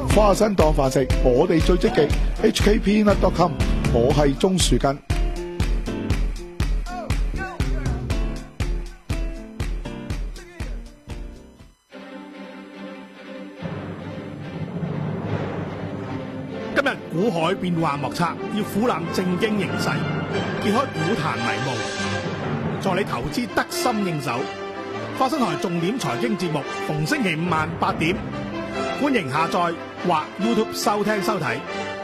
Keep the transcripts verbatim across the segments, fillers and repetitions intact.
花生當飯食，我哋最積極。H K Peanut dot com， 我係鍾樹根。 今日股海變幻莫測，要俯瞰正經形勢，揭開股壇迷霧，助你投資得心應手。花生台重點財經節目，逢星期五晚八點，歡迎下載或 YouTube 收聽收睇。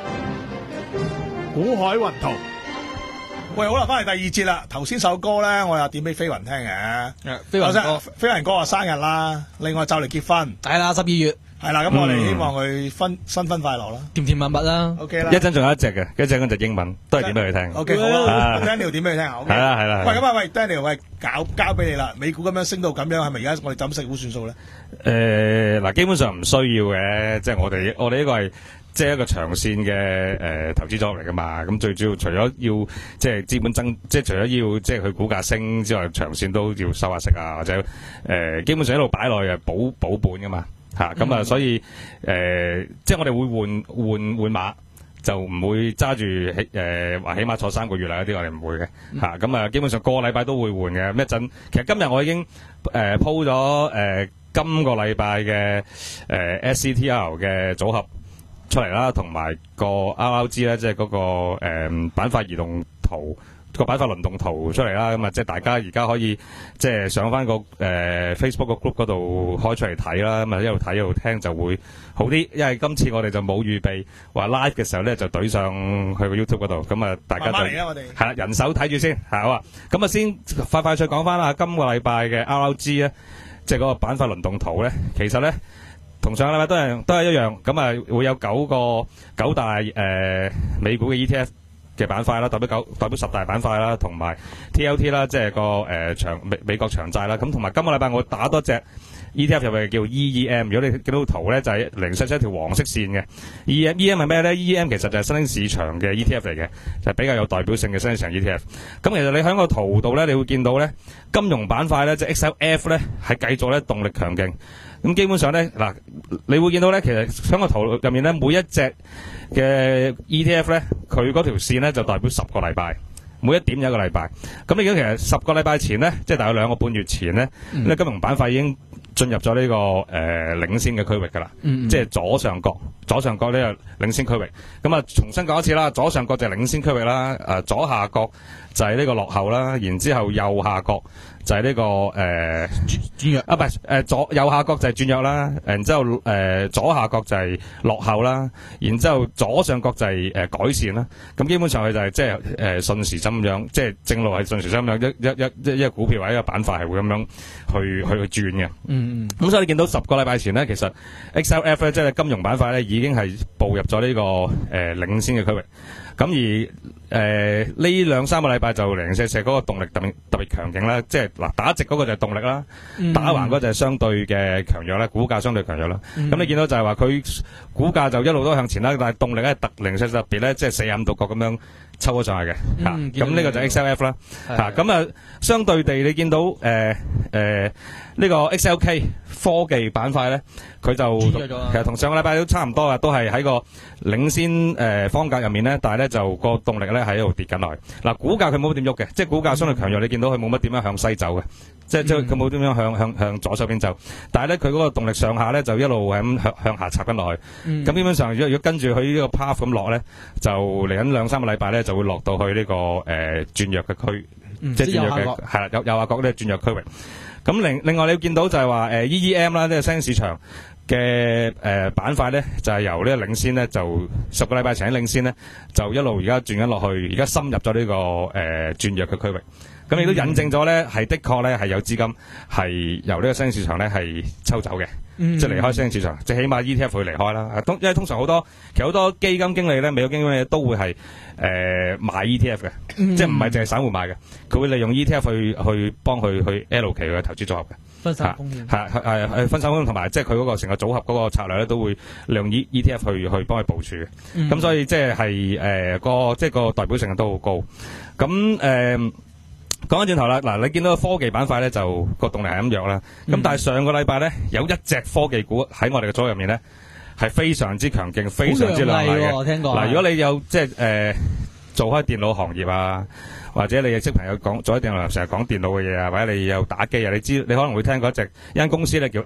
股海雲圖，喂，好啦，翻嚟第二節啦。頭先首歌咧，我又點俾飛雲聽嘅。 飛雲哥， 飛雲哥話生日啦，另外就嚟結婚， 係啦，十二月。 係啦，咁我哋希望佢婚新婚快樂啦， 甜甜蜜蜜啦。 OK 啦， 一陣仲有一隻嘅，一陣嗰隻英文都係點俾佢聽。 OK 好啦 ，Daniel 點俾佢聽啊？ 係啦係啦。 喂，咁啊喂 Daniel，喂，搞交俾你啦。美股咁樣升到咁樣，係咪而家我哋怎食好算數咧？ 誒，嗱，基本上唔需要嘅，即係我哋我哋呢個係即係一個長線嘅誒投資組合嚟噶嘛。咁最主要除咗要即係資本增，即係除咗要即係佢股價升之外，長線都要收下息啊，或者誒基本上一路擺落去係保保本噶嘛。吓咁啊，所以誒、呃，即係我哋會換換換馬，就唔會揸住誒話起碼坐三個月啦，嗰啲我哋唔會嘅吓。咁啊，基本上個禮拜都會換嘅。咁一陣，其實今日我已經誒鋪咗誒今個禮拜嘅誒 S C T R 嘅組合出嚟啦，同埋個 R R G 咧，即係嗰個誒板塊移動圖。個板塊輪動圖出嚟啦，咁啊，即係大家而家可以即係上翻個誒 Facebook 個 group 嗰度開出嚟睇啦，咁啊一路睇一路聽就會好啲，因為今次我哋就冇預備話 live 嘅時候咧就懟上去個 YouTube 嗰度，咁啊大家就係啦，人手睇住先，係好啊，咁啊先快快脆講翻啦，今個禮拜嘅 R R G 咧，即係嗰個板塊輪動圖咧，其實咧同上個禮拜都係都係一樣，咁啊會有九個九大誒、呃、美股嘅 E T F。嘅板塊啦，代表九代表十大板塊啦，同埋 T L T 啦，即係個誒長美美國長債啦。咁同埋今個禮拜我打多隻 E T F 入去叫 E E M。如果你見到圖咧，就係零七七一條黃色線嘅 E M。E M 係咩咧 ？E M 其實就係新興市場嘅 E T F 嚟嘅，就係比較有代表性嘅新興市場 E T F。咁其實你喺個圖度咧，你會見到咧，金融板塊咧，即係 X L F 咧，係繼續咧動力強勁。咁基本上咧，嗱，你會見到咧，其實喺個圖入面咧，每一隻嘅 E T F 咧，佢嗰條線咧就代表十個禮拜，每一點有一個禮拜。咁你而家其實十個禮拜前咧，即係大概兩個半月前咧，呢、嗯、金融板塊已經進入咗呢、這個誒、呃、領先嘅區域㗎啦，嗯嗯即係左上角，左上角呢個領先區域。咁啊，重新講一次啦，左上角就係領先區域啦，誒左下角就係呢個落後啦，然之後右下角就係呢、這個誒轉弱啊，唔係誒左右下角就係轉弱啦，然之後誒、呃、左下角就係落後啦，然之後左上角就係、是、誒、呃、改善啦。咁基本上佢就係即係誒順時針咁樣，即係正路係順時針咁樣，一一一一個股票或者一個板塊係會咁樣去去去轉嘅。嗯，咁所以你見到十個禮拜前咧，其實 X L F 咧即係金融板塊咧已經係步入咗呢、這個誒、呃、領先嘅區域。咁而誒呢兩三個禮拜就零零舍舍嗰個動力特別特別強勁啦，即係嗱打直嗰個就係動力啦，嗯、打橫嗰就係相對嘅強弱啦，股價相對強弱啦。咁、嗯、你見到就係話佢股價就一路都向前啦，但係動力咧特零零舍特別咧，即係四十五度角咁樣抽咗上去嘅嚇。咁呢個就係 X L F 啦嚇。咁啊相對地你見到誒誒呢個 X L K 科技板塊咧，佢就其實同上個禮拜都差唔多啊，都係喺個領先誒、呃、方格入面咧，但係咧就個動力咧喺度跌緊落去。嗱、啊，股價佢冇乜點喐嘅，即係股價相對強弱，你見到佢冇乜點樣向西走嘅，即係即係佢冇點樣向向向左手邊走。但係咧佢嗰個動力上下咧就一路係咁向向下插緊落去。咁、嗯、基本上如果如果跟住佢呢個 path 咁落咧，就嚟緊兩三個禮拜咧就會落到去呢、這個誒、呃、轉弱嘅區，嗯、即係轉弱嘅係啦，右右下角呢轉弱區域。咁另另外你會見到就係話誒 E E M 啦，呢個新興市場嘅誒板塊咧，就係、是、由呢個領先咧，就十個禮拜前領先咧，就一路而家轉緊落去，而家深入咗呢、這個誒、呃、轉弱嘅區域。咁亦都引證咗咧，係的確咧係有資金係由呢個新興市場咧係抽走嘅，嗯、即係離開新興市場，即係起碼 E T F 會離開啦。因為通常好多其實好多基金經理咧，美國基金經理都會係誒、呃、買 E T F 嘅，嗯、即係唔係淨係散戶買嘅，佢會利用 E T F 去去幫佢去 L 期嘅投資組合嘅。分散風險係係係係分散風險，同埋即係佢嗰個成個組合嗰個策略咧，都會利用 E E T F 去去幫佢部署嘅。咁、嗯、所以即係係誒個即係個代表性都好高。咁誒。呃講翻轉頭啦，嗱，你見到個科技板塊咧就個動力係咁弱啦，咁、嗯、但係上個禮拜咧有一隻科技股喺我哋嘅組入面咧係非常之強勁，非常之亮麗嘅。 好亮麗喎聽過嗱，如果你有即係誒做開電腦行業啊，或者你嘅識朋友講做喺電腦成日講電腦嘅嘢啊，或者你有打機啊，你知你可能會聽過一隻一間公司咧叫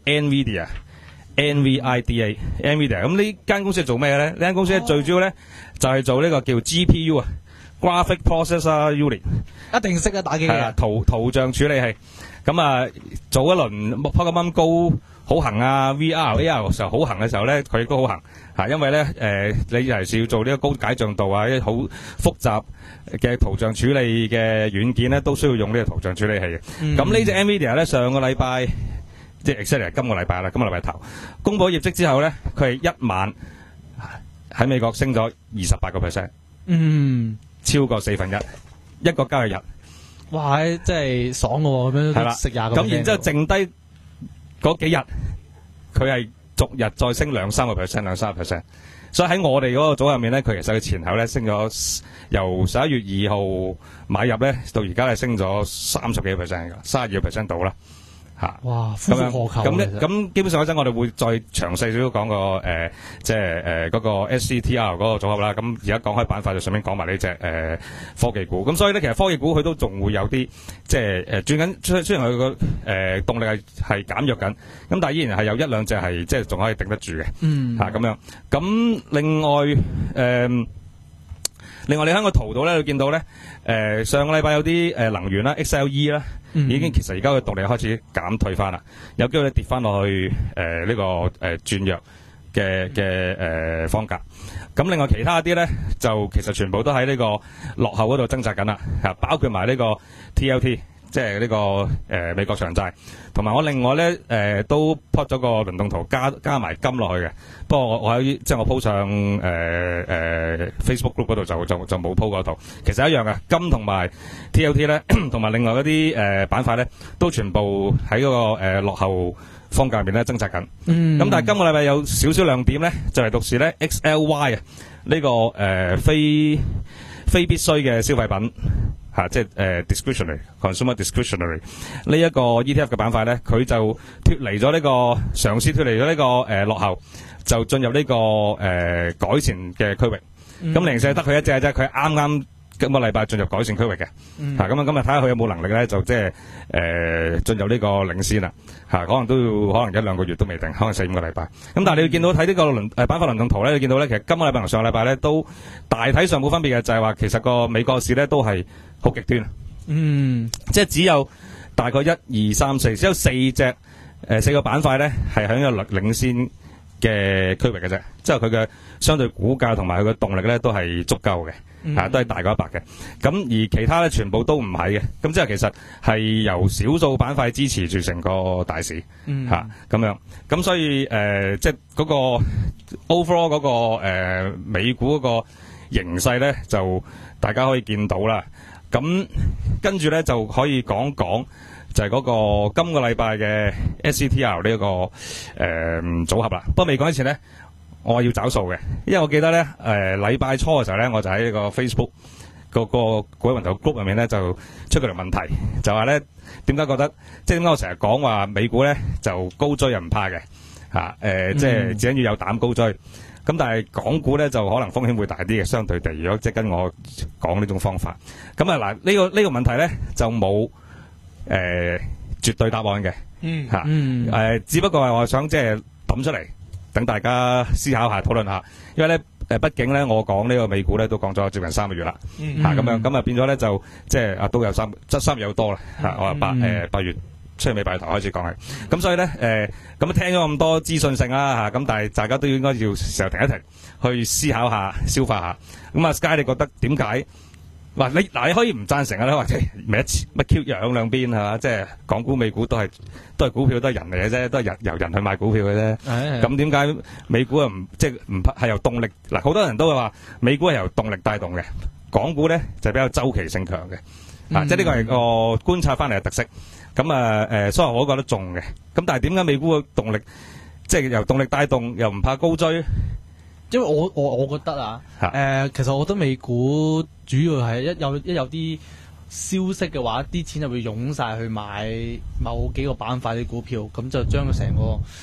NVIDIA。N V I D A，NVIDIA 咁呢間公司係做咩咧？呢間公司咧最主要咧就係做呢個叫 G P U 啊 ，Graphic Processor Unit， 一定識啊打機嘅人。 圖圖像處理器。咁啊，做一輪 Pokemon Go 好行啊 ，V R A R 嘅時候好行嘅時候咧，佢亦都好行嚇，因為咧誒、呃，你尤其是要做呢個高解像度啊，一啲好複雜嘅圖像處理嘅軟件咧，都需要用呢個圖像處理器嘅。咁、嗯、呢隻 NVIDIA 咧上個禮拜。即係 exactly 今個禮拜啦，今個禮拜頭公佈業績之後咧，佢係一晚喺美國升咗二十八個 percent， 嗯， 超過四分一，一個交易日。 哇！真係爽嘅喎，咁樣係啦， 食廿個 percent。 咁然之後剩低嗰幾日，佢係逐日再升兩三個 percent， 兩三個 percent。所以喺我哋嗰個組入面咧，佢其實佢前後咧升咗由十一月二號買入咧，到而家係升咗三十幾個 percent 㗎，三十二個 percent 到啦。嚇！ 哇，夫復何求咁咧，咁基本上嗰陣我哋會再詳細少少講個誒，即係誒嗰個 S C T R 嗰個組合啦。咁而家講開板塊，就順便講埋呢隻誒科技股。咁所以咧，其實科技股佢都仲會有啲即係誒轉緊，雖雖然佢個誒動力係係減弱緊，咁但係依然係有一兩隻係即係仲可以頂得住嘅。嗯，嚇咁樣。咁另外誒。呃另外，你喺個圖度咧，你見到咧，誒、呃、上個禮拜有啲誒、呃、能源啦 ，X L E 啦，嗯、已經其實而家嘅動力開始減退翻啦，有機會跌翻落去誒呢、呃這個誒、呃、轉弱嘅嘅誒方格。咁另外其他啲咧，就其實全部都喺呢個落後嗰度掙扎緊啦，嚇，包括埋呢個 T L T。即係呢、這個誒、呃、美國長債，同埋我另外咧誒、呃、都 plot 咗個輪動圖加加埋金落去嘅。不過我我喺即係我 po 上誒誒、呃呃、Facebook group 嗰度就就就冇 po 嗰圖。其實一樣嘅，金同埋 T L T 咧，同埋另外嗰啲誒板塊咧，都全部喺嗰、那個誒、呃、落後方格入面咧掙扎緊。嗯。咁但係今個禮拜有少少亮點咧，就係、是、獨是咧 X L Y 啊，呢、這個誒、呃、非非必須嘅消費品。嚇、啊，即係誒、呃、discretionary consumer discretionary 呢一個 E T F 嘅板塊咧，佢就脫離咗呢、這個嘗試脫離咗呢、這個誒、呃、落後，就進入呢、這個誒、呃、改善嘅區域。咁零舍得佢一隻啫，佢啱啱今個禮拜進入改善區域嘅。嚇、嗯，咁啊，今日睇下佢有冇能力咧，就即係誒進入呢個領先啦。嚇、啊，可能都要可能一兩個月都未定，可能四五個禮拜。咁但係你要見到睇呢個輪誒板塊輪動圖咧，你見到咧，其實今個禮拜同上個禮拜咧都大體上冇分別嘅，就係、是、話其實個美國市咧都係好極端，嗯，即係只有大概一二三四，只有四隻誒、呃、四個板塊咧係喺一個領先嘅區域嘅啫，即係佢嘅相對股價同埋佢嘅動力咧都係足夠嘅，嗯、啊都係大過一百嘅。咁而其他咧全部都唔係嘅，咁即係其實係由少數板塊支持住成個大市，嚇咁、嗯啊、樣。咁所以誒、呃，即係嗰個 overall 嗰、嗰個、呃、美股嗰個形勢咧，就大家可以見到啦。咁跟住咧就可以講講就係嗰個今個禮拜嘅 S C T R 呢、這、一個誒、呃、組合啦。不過未講之前咧，我要找數嘅，因為我記得咧誒禮拜初嘅時候咧，我就喺呢個 Facebook 個個股民頭 group 入面咧就出過條問題，就話咧點解覺得即係點解我成日講話美股咧就高追又唔怕嘅嚇誒，即係只緊要有膽高追。咁但係港股咧就可能風險會大啲嘅，相對地，如果即係跟我講呢種方法，咁啊嗱呢個呢、這個問題咧就冇誒、呃、絕對答案嘅，嗯嚇誒、嗯呃，只不過係我想即係抌出嚟，等大家思考下、討論下，因為咧誒，畢竟咧我講呢個美股咧都講咗接近三個月啦，嚇咁、嗯啊、樣咁啊變咗咧就即係啊都有三即係三月有多啦嚇，我話八誒八月。出尾拜頭開始講係，咁所以咧誒，咁、呃、聽咗咁多資訊性啦嚇，咁、啊、但係大家都應該要時候停一停，去思考下、消化下。咁啊，Sky 你覺得點解？話你嗱你可以唔贊成啊，或者咪一次乜 Q 養兩邊係嘛？即係港股、美股都係都係股票，都係人嚟嘅啫，都係人由人去買股票嘅啫。咁點解美股又唔即係唔係由動力嗱？好多人都會話美股係由動力帶動嘅，港股咧就比較周期性強嘅。啊，即係呢個係個觀察翻嚟嘅特色。咁啊誒，所以我都覺得中嘅。咁但係點解美股嘅動力即係由動力帶動，又唔怕高追？ 因為我我我覺得啊，誒、呃，其實我覺得美股主要係一有一有啲消息嘅話，啲錢就會湧晒去買某幾個板塊啲股票，咁就將成個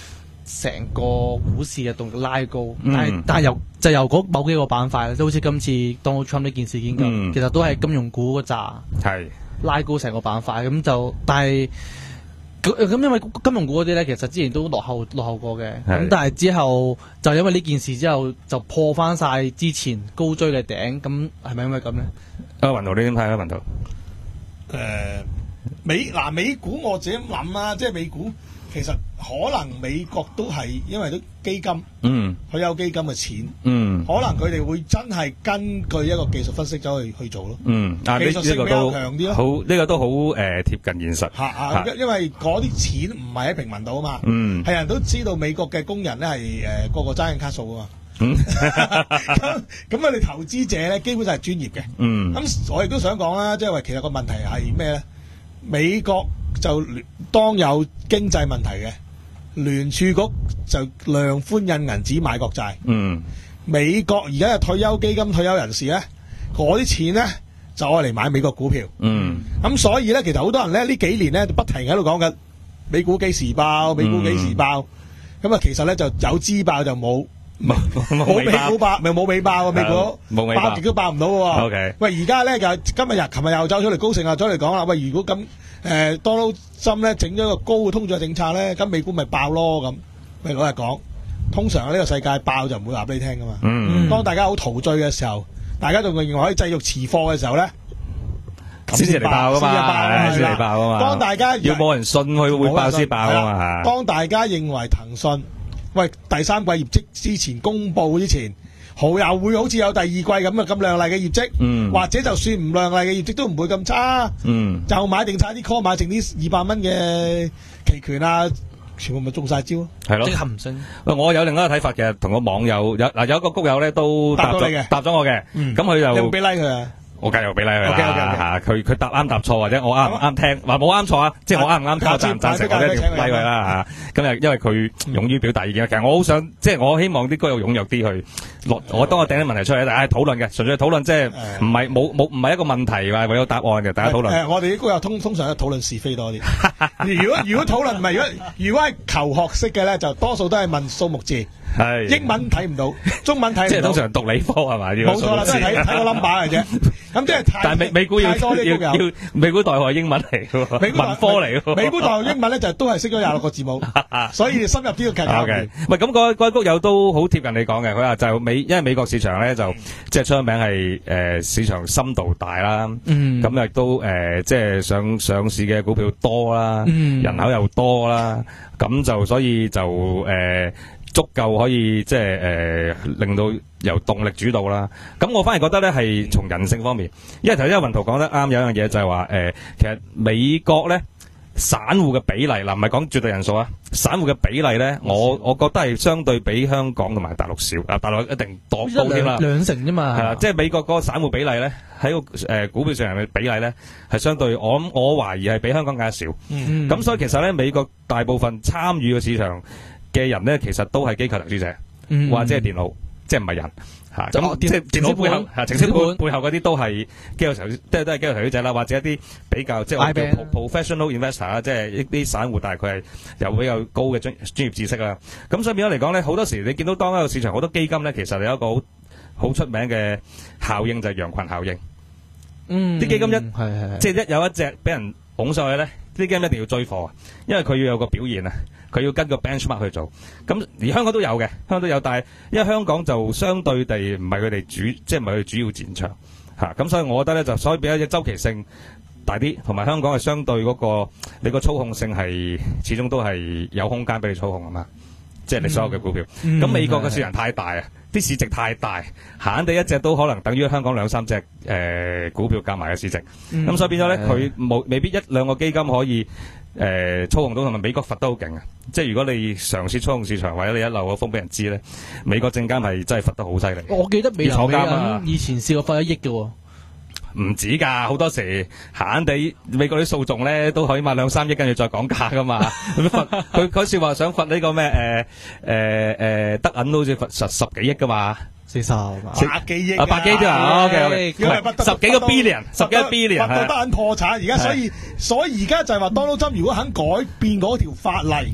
成個股市嘅動力拉高， 嗯、 但係但係由就由嗰某幾個板塊，都好似今次 Donald Trump 呢件事件咁， 嗯、 其實都係金融股嗰扎係拉高成個板塊，咁就但係咁因為金融股嗰啲咧，其實之前都落後落後過嘅，咁但係之後就因為呢件事之後就破翻晒之前高追嘅頂，咁係咪因為咁咧？ 啊，雲圖你點睇啊？雲圖誒、 呃、美嗱美股我自己諗啊，即係美股。其實可能美國都係因為啲基金， 嗯， 佢有基金嘅錢， 嗯， 可能佢哋會真係根據一個技術分析走去去做咯， 嗯，啊， 技術性比較強啲咯， 好呢、這個都好誒貼近現實， 嚇啊，因為嗰啲錢唔係喺平民度啊嘛，嗯，係人都知道美國嘅工人咧係誒個個揸緊卡數啊嘛，嗯，咁咁啊，你投資者咧基本上係專業嘅，嗯，咁我亦都想講啦，即係話其實個問題係咩咧？美國就當有經濟問題嘅，聯儲局就量寬印銀紙買國債。嗯，美國而家嘅退休基金退休人士咧，嗰啲錢咧就愛嚟買美國股票。嗯，咁所以咧，其實好多人咧呢幾年咧不停喺度講緊美股幾時爆，美股幾時爆。咁啊、嗯，其實咧就有支爆就冇。冇冇美股爆，咪冇美爆啊！美股冇爆極都爆唔到喎。OK，喂，而家咧就今日日、琴日又走出嚟高盛啊，走嚟講啦。喂，如果咁誒 Donald Trump 咧整咗個高嘅通脹政策咧，咁美股咪爆咯咁。喂，老實講，通常呢個世界爆就唔會話俾你聽噶嘛。嗯，當大家好陶醉嘅時候，大家仲認為可以繼續持貨嘅時候咧， 先至嚟爆噶嘛，先嚟爆噶嘛。 當大家要冇人信佢會爆先爆啊嘛。 當大家認為騰訊喂，第三季業績之前公佈之前，好又會好似有第二季咁嘅咁亮麗嘅業績，嗯、或者就算唔亮麗嘅業績都唔會咁差，嗯、就買定晒啲 call， 買定啲二百蚊嘅期權啊，全部咪中晒招咯， 係咯， 即刻唔升。 喂，我有另一個睇法嘅，同個網友有嗱有一個谷友咧都答咗嘅，答咗我嘅，咁佢、嗯、就你會俾 like 佢啊？ 我梗係俾 like 佢啦，佢佢答啱答錯或者我啱唔啱聽，話冇啱錯啊，即係我啱唔啱聽，贊唔贊成我一定 like 佢啦嚇。咁啊，因為佢勇於表達意見，其實我好想即係我希望啲歌友踴躍啲去落，我當我掟啲問題出嚟，大家討論嘅，純粹討論，即係唔係冇冇唔係一個問題話為咗答案嘅，大家討論。 誒，我哋啲歌友通通常都討論是非多啲。如果如果討論唔係，如果如果係求學識嘅咧，就多數都係問數目字。係英文睇唔到，中文睇唔到。 即係通常讀理科係嘛？ 冇錯啦，都係睇睇個 number 嚟啫。咁即係太但係美美股要要要美股代號係英文嚟嘅，文科嚟嘅。 美股代號英文咧就都係識咗廿六個字母，所以深入啲個劇情。 OK，唔係咁嗰嗰谷友都好貼近你講嘅，佢話就美因為美國市場咧就即係出名係誒市場深度大啦，咁亦都誒即係上上市嘅股票多啦，人口又多啦，咁就所以就誒。足夠可以即係誒令到由動力主導啦。咁我反而覺得咧係從人性方面，因為頭先阿雲圖講得啱，有一樣嘢就係話誒，其實美國咧散戶嘅比例嗱，唔係講絕對人數啊，散戶嘅比例咧，我我覺得係相對比香港同埋大陸少啊，大陸一定多高添啦， 兩成啫嘛。 係啦，即係美國嗰個散戶比例咧，喺個誒股票上嘅比例咧係相對，我我懷疑係比香港更加少。嗯，咁所以其實咧，美國大部分參與嘅市場嘅人咧，其實都係機構投資者，嗯、或者係電腦，即係唔係人嚇。咁、啊、即係電腦背後嚇，程式背背後嗰啲都係機構投資，即係都係機構投資者啦，或者一啲比較即係我叫 professional investor 啦，即係一啲散戶，但係佢係有比較高嘅專專業知識啦。咁所以變咗嚟講咧，好多時你見到當一個市場好多基金咧，其實有一個好好出名嘅效應就係羊群效應。嗯，啲基金一係係即係一有一隻俾人捧上去咧，啲基金一定要追貨，因為佢要有個表現啊。佢要跟個 benchmark 去做，咁而香港都有嘅，香港都有，但係因為香港就相對地唔係佢哋主，即係唔係佢主要戰場嚇，咁、啊、所以我覺得咧就所以比較隻周期性大啲，同埋香港係相對嗰、那個你個操控性係始終都係有空間俾你操控啊嘛，即係你所有嘅股票。咁、嗯、美國嘅市場太大啊，啲、嗯、市值太大，閒地一隻都可能等於香港兩三隻誒、呃、股票加埋嘅市值，咁、嗯、所以變咗咧佢冇未必一兩個基金可以。誒、呃、操控到同埋美國罰得好勁啊！即係如果你嘗試操控市場，或者你一漏個風俾人知咧，美國證監係真係罰得好犀利。 我記得美國監以前試過罰一億嘅喎， 唔止㗎，好多時閒地美國啲訴訟咧都可以買兩三億，跟住再講價㗎嘛。佢罰佢嗰時話想罰呢個咩誒誒誒德銀都好似罰十十幾億㗎嘛。 四十百幾億啊，百幾啫嘛，OK OK，十幾個 billion， 十幾個 billion， 罰到德銀破產，而家所以所以而家就係話 Donald Trump 如果肯改變嗰條法例，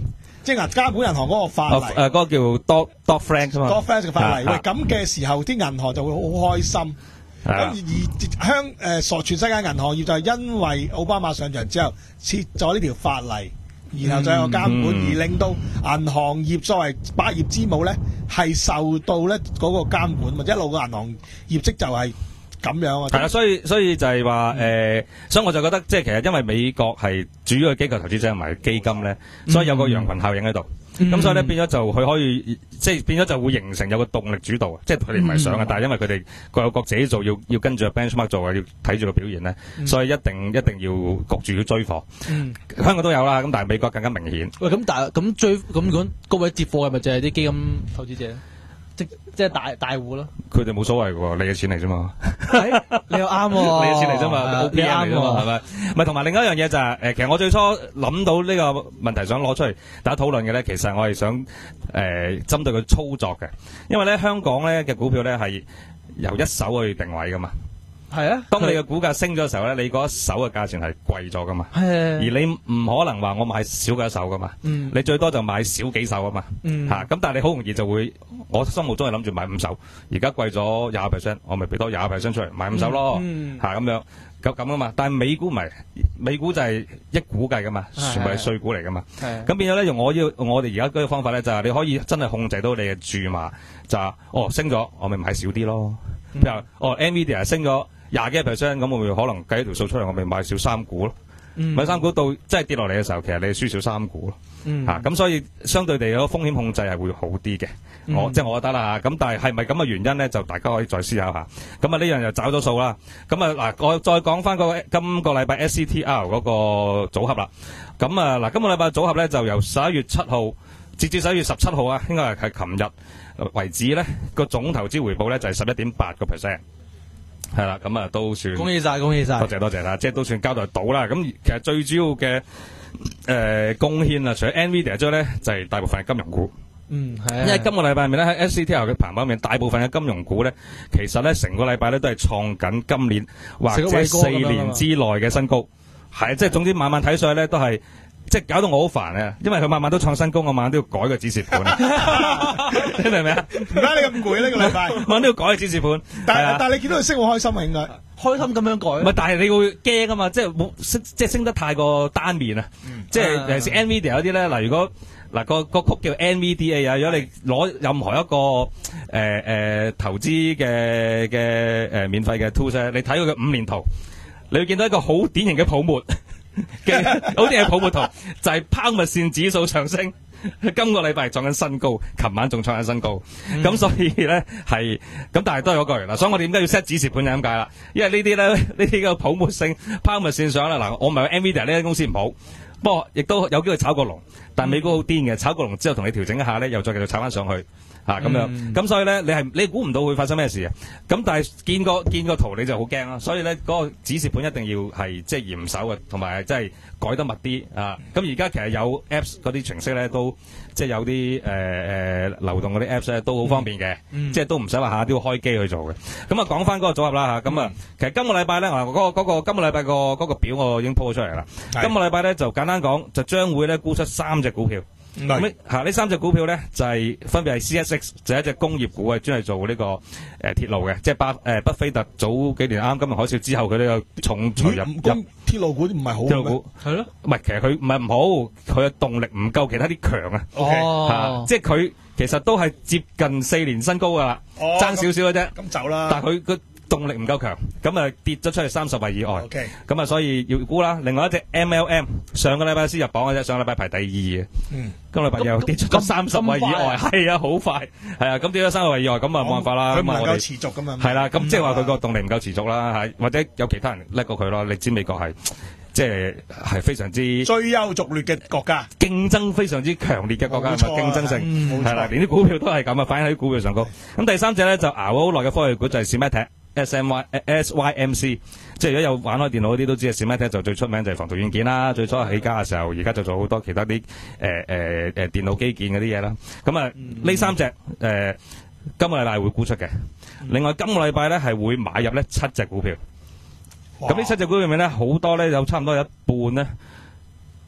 即係監管銀行嗰個法例， 誒嗰個叫 Dodd Dodd Frank 啊嘛 Dodd Frank 嘅法例，喂啊咁嘅時候，啲銀行就會好開心。咁係啊而香誒所全世界銀行業就係因為奧巴馬上場之後設咗呢條法例，然後就有個監管， 嗯而令到銀行業作為百業之母咧，係受到咧嗰個監管，或者一路個銀行業績就係咁樣啊。 係啦，所以所以就係話誒，所以我就覺得即係其實因為美國係主要嘅機構投資者同埋基金咧，所以有個羊群效應喺度。咁、 嗯所以咧變咗就佢可以即係變咗就會形成有個動力主導，即係佢哋唔係想嘅， 嗯但係因為佢哋各有各自己做，要要跟住個 benchmark 做啊，要睇住個表現咧，所以一定一定要焗住要追貨。 嗯香港都有啦，咁但係美國更加明顯。 喂，咁但係咁追咁如果高位接貨係咪就係啲基金投資者？即即係大大戶咯。 佢哋冇所謂嘅喎，你嘅錢嚟啫嘛。 你又啱喎， 你嘅錢嚟啫嘛係啊 ，O P M 嚟啫嘛，係你啱喎咪？唔係同埋另一樣嘢就係、誒，其實我最初諗到呢個問題想攞出嚟大家討論嘅咧，其實我係想誒、呃、針對佢操作嘅，因為咧香港咧嘅股票咧係由一手去定位噶嘛。 係啊。 當你嘅股價升咗嘅時候咧，你嗰一手嘅價錢係貴咗噶嘛。 係而你唔可能話我買少嘅一手噶嘛， 嗯你最多就買少幾手啊嘛， 嗯嚇咁、但係你好容易就會，我心目中係諗住買五手，而家貴咗廿 percent，我咪俾多廿 percent 出嚟買五手咯， 嗯嚇咁、樣咁咁啊嘛。但係美股唔係，美股就係一股計噶嘛， 係全部係碎股嚟噶嘛。 係咁變咗咧，用我要我哋而家嗰個方法咧，就係、你可以真係控制到你嘅注碼，就係、哦升咗，我咪買少啲咯。 嗯譬如哦 Nvidia 升咗廿幾 percent，咁我咪可能計一條數出嚟，我咪買少三股咯。 嗯買三股到真係跌落嚟嘅時候，其實你係輸少三股咯。 嗯嚇咁、所以相對地嗰個風險控制係會好啲嘅。 嗯我即係我覺得啦嚇咁但係係咪咁嘅原因咧？就大家可以再思考下。咁啊呢樣就找咗數啦。咁啊嗱，我再講翻個今個禮拜 S C T R 嗰個組合啦。咁啊嗱，今個禮拜組合咧就由十一月七號截至十一月十七號啊，應該係係琴日為止咧，個總投資回報咧就係十一點八個 percent。係啦，咁啊都算恭喜晒，恭喜晒。 多謝多謝啦，即係都算交代到啦。咁其實最主要嘅誒貢獻啊，除咗 Nvidia 之外咧，就係、是、大部分係金融股。 嗯，係啊。 因為今個禮拜入面咧喺 S C T R 嘅排行榜入面，大部分嘅金融股咧，其實咧成個禮拜咧都係創緊今年或者四年之內嘅新高。係，即係總之晚晚睇上去咧都係。即係搞到我好煩啊！因為佢晚晚都創新高，我晚晚都要改個指示盤。你明唔明啊？ 唔解你咁攰呢個禮拜， 晚晚都要改個指示盤。 但係係啊但係你見到佢升好開心啊，應該開心咁樣改。 唔係，但係你會驚啊嘛！即係冇升，即係升得太過單面啊！即係尤其是 Nvidia 嗰啲咧，嗱，如果嗱個個曲叫 N V D A 啊，如果你攞任何一個誒誒、呃呃、投資嘅嘅誒免費嘅 tools 咧，你睇佢嘅五年圖，你會見到一個好典型嘅泡沫。嘅好似係泡沫圖，就係拋物線指數上升，今個禮拜創緊新高，琴晚仲創緊新高，咁、嗯、所以咧係咁，但係都係嗰句啦。所以我哋點解要 set 指示盤就咁解啦？因為呢啲咧呢啲嘅泡沫性拋物線上啦，嗱，我唔係話 Nvidia 呢間公司唔好，不過亦都有機會炒過龍，但美股好癲嘅，炒過龍之後同你調整一下咧，又再繼續炒翻上去。嚇咁、啊、樣，咁、嗯、所以咧，你係你估唔到會發生咩事啊？咁但係見個見個圖你就好驚啦，所以咧嗰、那個指示盤一定要係即係嚴守嘅，同埋即係改得密啲啊！咁而家其實有 Apps 嗰啲程式咧，都即係有啲誒誒流動嗰啲 Apps 咧，都好方便嘅，嗯、即係都唔使話下下都要開機去做嘅。咁啊講翻嗰個組合啦嚇，咁啊、嗯、其實今個禮拜咧，嗱、那、嗰個嗰、那個今個禮拜個嗰個表我已經 po 咗出嚟啦。今個禮拜咧就簡單講，就將會咧沽出三隻股票。咁嚇呢三隻股票咧就係、是、分別係 C S X 就係一隻工業股啊，專係做呢、這個誒、呃、鐵路嘅，即係巴誒巴菲特早幾年啱金融海嘯之後，佢都有重錘入入鐵路股唔係好鐵路股係咯， 唔係其實佢唔係唔好，佢嘅動力唔夠其他啲強啊， 哦， 嚇，即係佢其實都係接近四年新高噶啦，爭少少嘅啫， 咁走啦， 但係佢個動力唔夠強，咁啊跌咗出去三十位以外，咁啊、okay. 所以要估啦。另外一隻 M L M 上個禮拜先入榜嘅啫，上個禮拜排第二嘅，嗯，今個禮拜又跌出咗三十位以外，係啊，好快，係啊，咁跌咗三十位以外，咁啊冇辦法啦， 佢唔能夠持續咁樣， 係啦，咁即係話佢個動力唔夠持續啦，係或者有其他人叻過佢咯。你知美國係即係係非常之最優逐劣嘅國家， 競爭非常之強烈嘅國家，競爭性係啦，連啲股票都係咁啊，反映喺啲股票上高。咁第三隻咧就熬咗好耐嘅科技股就係 Symantec。S M Y S Y M C， 即係如果有玩開電腦嗰啲都知啊 Symantec 就最出名就係防毒軟件啦。最初起家嘅時候，而家就做好多其他啲誒誒誒電腦基建嗰啲嘢啦。咁啊，呢、嗯、三隻誒、呃、今個禮拜會沽出嘅。另外今個禮拜咧係會買入咧七隻股票。咁呢七隻股票入面咧好多咧有差唔多有一半咧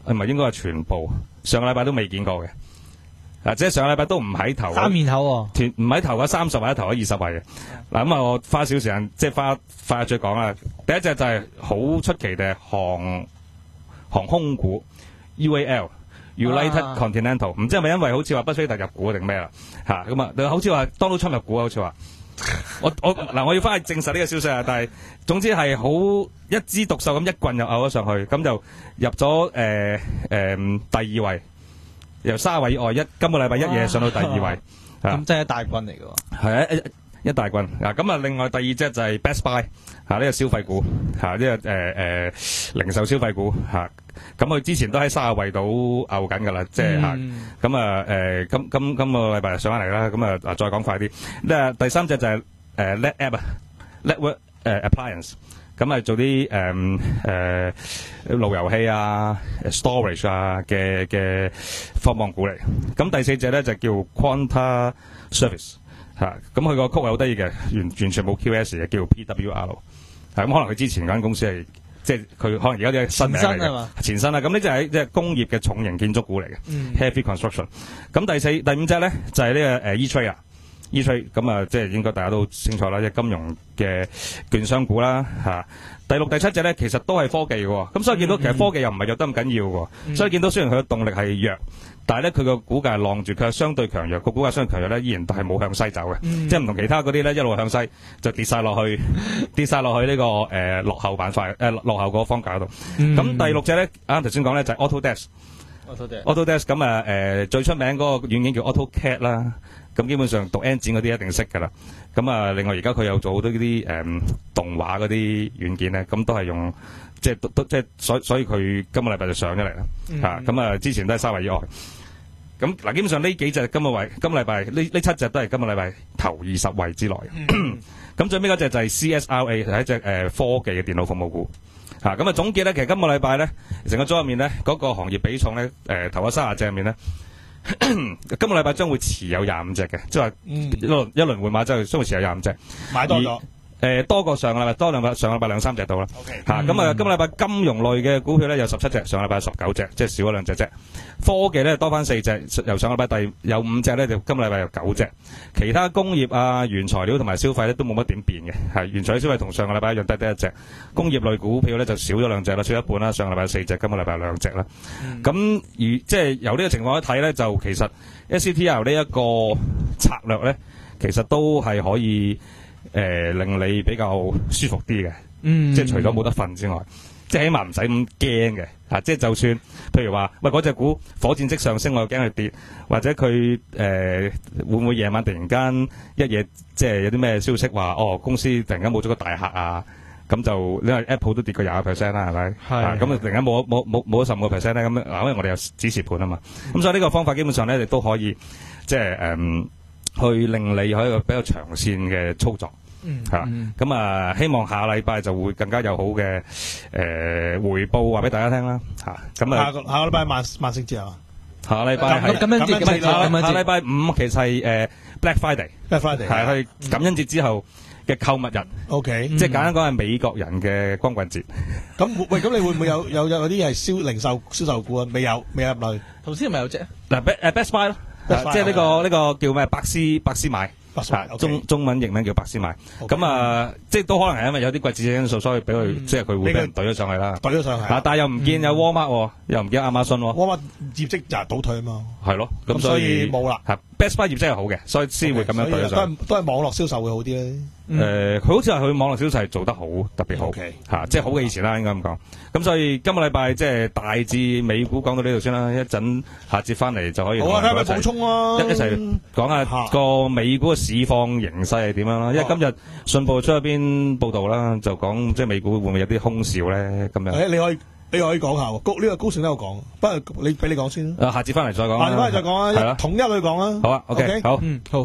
唔係應該係全部，上個禮拜都未見過嘅。啊，即係上個禮拜都唔喺頭三面口喎， 團唔喺頭嗰三十或者頭嗰二十位嘅。嗱咁啊，我花少時間即係花快再講啦。第一隻就係好出奇嘅航航空股 U A L。United Continental 唔知係咪因為好似話巴菲特入股定咩啦嚇咁啊？好似話 Donald Trump 入股啊，好似話我我嗱我要翻去證實呢個消息啊！但係總之係好一枝獨秀咁一棍就拗咗上去，咁就入咗誒誒第二位，由三位以外一今個禮拜一夜上到第二位， 咁真係一大棍嚟嘅喎。 係啊一一大棍啊！咁啊另外第二隻就係 Best Buy 嚇呢個消費股嚇呢個誒誒零售消費股嚇。咁佢之前都喺三十位度拗緊㗎啦，即係嚇。咁啊誒，今今今個禮拜上翻嚟啦，咁啊啊再講快啲。咧第三隻就係誒 Net App 啊 ，Network 誒 Appliance，咁啊做啲誒誒路由器啊、storage 啊嘅嘅科網股嚟。咁第四隻咧就叫 Quanta Service 嚇，咁佢個曲係好得意嘅，完完全冇 Q S 嘅，叫 P W R。係咁可能佢之前嗰間公司係。即係佢可能而家啲新名嚟嘅前身啦，咁呢隻係即係工業嘅重型建築股嚟嘅、嗯、，heavy construction。咁第四、第五隻咧就係、是、呢、這個誒、呃、E-Trade 啊 ，E-Trade 咁啊，即係應該大家都清楚啦，即係金融嘅券商股啦嚇、啊。第六、第七隻咧其實都係科技嘅，咁所以見到其實科技又唔係弱得咁緊要嘅，嗯、所以見到雖然佢嘅動力係弱，但係咧佢個股價係浪住，佢係相對強弱，個股價相對強弱咧依然都係冇向西走嘅，嗯、即係唔同其他嗰啲咧一路向西就跌晒落去，跌晒落去呢、這個誒、呃、落後板塊誒落後嗰個方價度。咁、嗯、第六隻咧啱頭先講咧就係 Autodesk，Autodesk 咁啊誒最出名嗰個軟件叫 AutoCAD 啦。咁基本上讀 engine 嗰啲一定識㗎啦。咁啊，另外而家佢有做好多啲誒、嗯、動畫嗰啲軟件咧，咁都係用即係都都即係所所以佢今個禮拜就上咗嚟啦。嚇咁、嗯、啊，之前都係三位以外。咁嗱，基本上呢幾隻今個位今個禮拜呢呢七隻都係今個禮拜頭二十位之內。咁、嗯、最尾嗰隻就係 C S R A 係一隻誒、呃、科技嘅電腦服務股。嚇咁啊，總結咧，其實今個禮拜咧成個組入面咧嗰、那個行業比重咧誒、呃、頭嗰三十隻入面咧。今個禮拜將會持有廿五隻嘅，即係話一輪一輪換馬之後將會持有廿五隻， 買多咗。 誒、呃、多過上個禮拜，多兩個上個禮拜兩三隻到啦。嚇咁啊，今個禮拜金融類嘅股票咧有十七隻，上個禮拜十九隻，即係少咗兩隻啫。科技咧多翻四隻，由上個禮拜第有五隻咧，就今個禮拜有九隻。其他工業啊、原材料同埋消費咧都冇乜點變嘅，係原材料消費同上個禮拜一樣低低一隻。工業類股票咧就少咗兩隻啦，少一半啦。上個禮拜四隻，今個禮拜兩隻啦。咁、嗯、而即係由呢個情況一睇咧，就其實 S C T L 呢一個策略咧，其實都係可以。誒、呃，令你比較舒服啲嘅，嗯，即係除咗冇得瞓之外，即係起碼唔使咁驚嘅，吓、啊，即係就算，譬如話，喂，嗰隻股火箭式上升，我又驚佢跌，或者佢誒、呃、會唔會夜晚突然間一夜，即係有啲咩消息話，哦，公司突然間冇咗個大客啊，咁就因為 Apple 都跌過廿個 percent 啦，係咪？係，咁啊突然間冇冇冇冇咗十五個 percent 咧，咁因為我哋有指示盤啊嘛，咁、嗯、所以呢個方法基本上咧，你都可以即係誒、嗯，去令你有一個比較長線嘅操作。嗯，係啦，咁啊，希望下禮拜就會更加有好嘅誒、呃、回報，話俾大家聽啦，吓，咁啊，下個下個禮拜萬萬聖節啊，下個禮拜係感恩節，感恩節，下禮拜五其實係誒 Black Friday，Black Friday 係去感恩節之後嘅購物日 ，OK， 即係簡單講係美國人嘅光棍節。咁喂，咁你會唔會有有有啲係銷零售銷售股啊？未有，未入嚟。頭先係咪有隻？嗱，誒 Best Buy 咯，即係呢個呢個叫咩？百思百思買。Okay. 中中文譯名叫百思買，咁 Okay. 啊，即係都可能係因為有啲季節性因素，所以俾佢、嗯、即係佢會俾人懟咗上去啦，懟咗上去。嗱，但係又唔見有 Walmart，、嗯、又唔見亞馬遜喎。Walmart 業績就係倒退啊嘛。係咯，咁所以冇啦。Best Buy 業績係好嘅，所以先會咁樣懟咗上去。都係都係網絡銷售會好啲咧。誒、嗯，佢、呃、好似係佢網絡銷售係做得好，特別好，嚇 Okay.、啊，即係好嘅以前啦，應該咁講。咁所以今個禮拜即係大致美股講到呢度先啦，一陣下節翻嚟就可以。好啊，睇下咪補充咯，一一齊講下個美股嘅市況形勢係點樣啦。因為今日信報出一篇報導啦，就講即係美股會唔會有啲空兆咧？咁樣。誒，你可以你可以講下喎，高呢個高盛都有講，不過你俾你講先啦。啊，下節翻嚟再講。下節翻嚟再講啊，係啦，統一去講啦。好啊 ，OK， 好，嗯，好。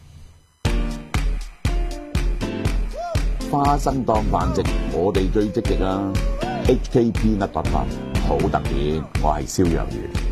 花生當飯食，我哋最積極啦。H K P 一百八好特別，我係蕭若元。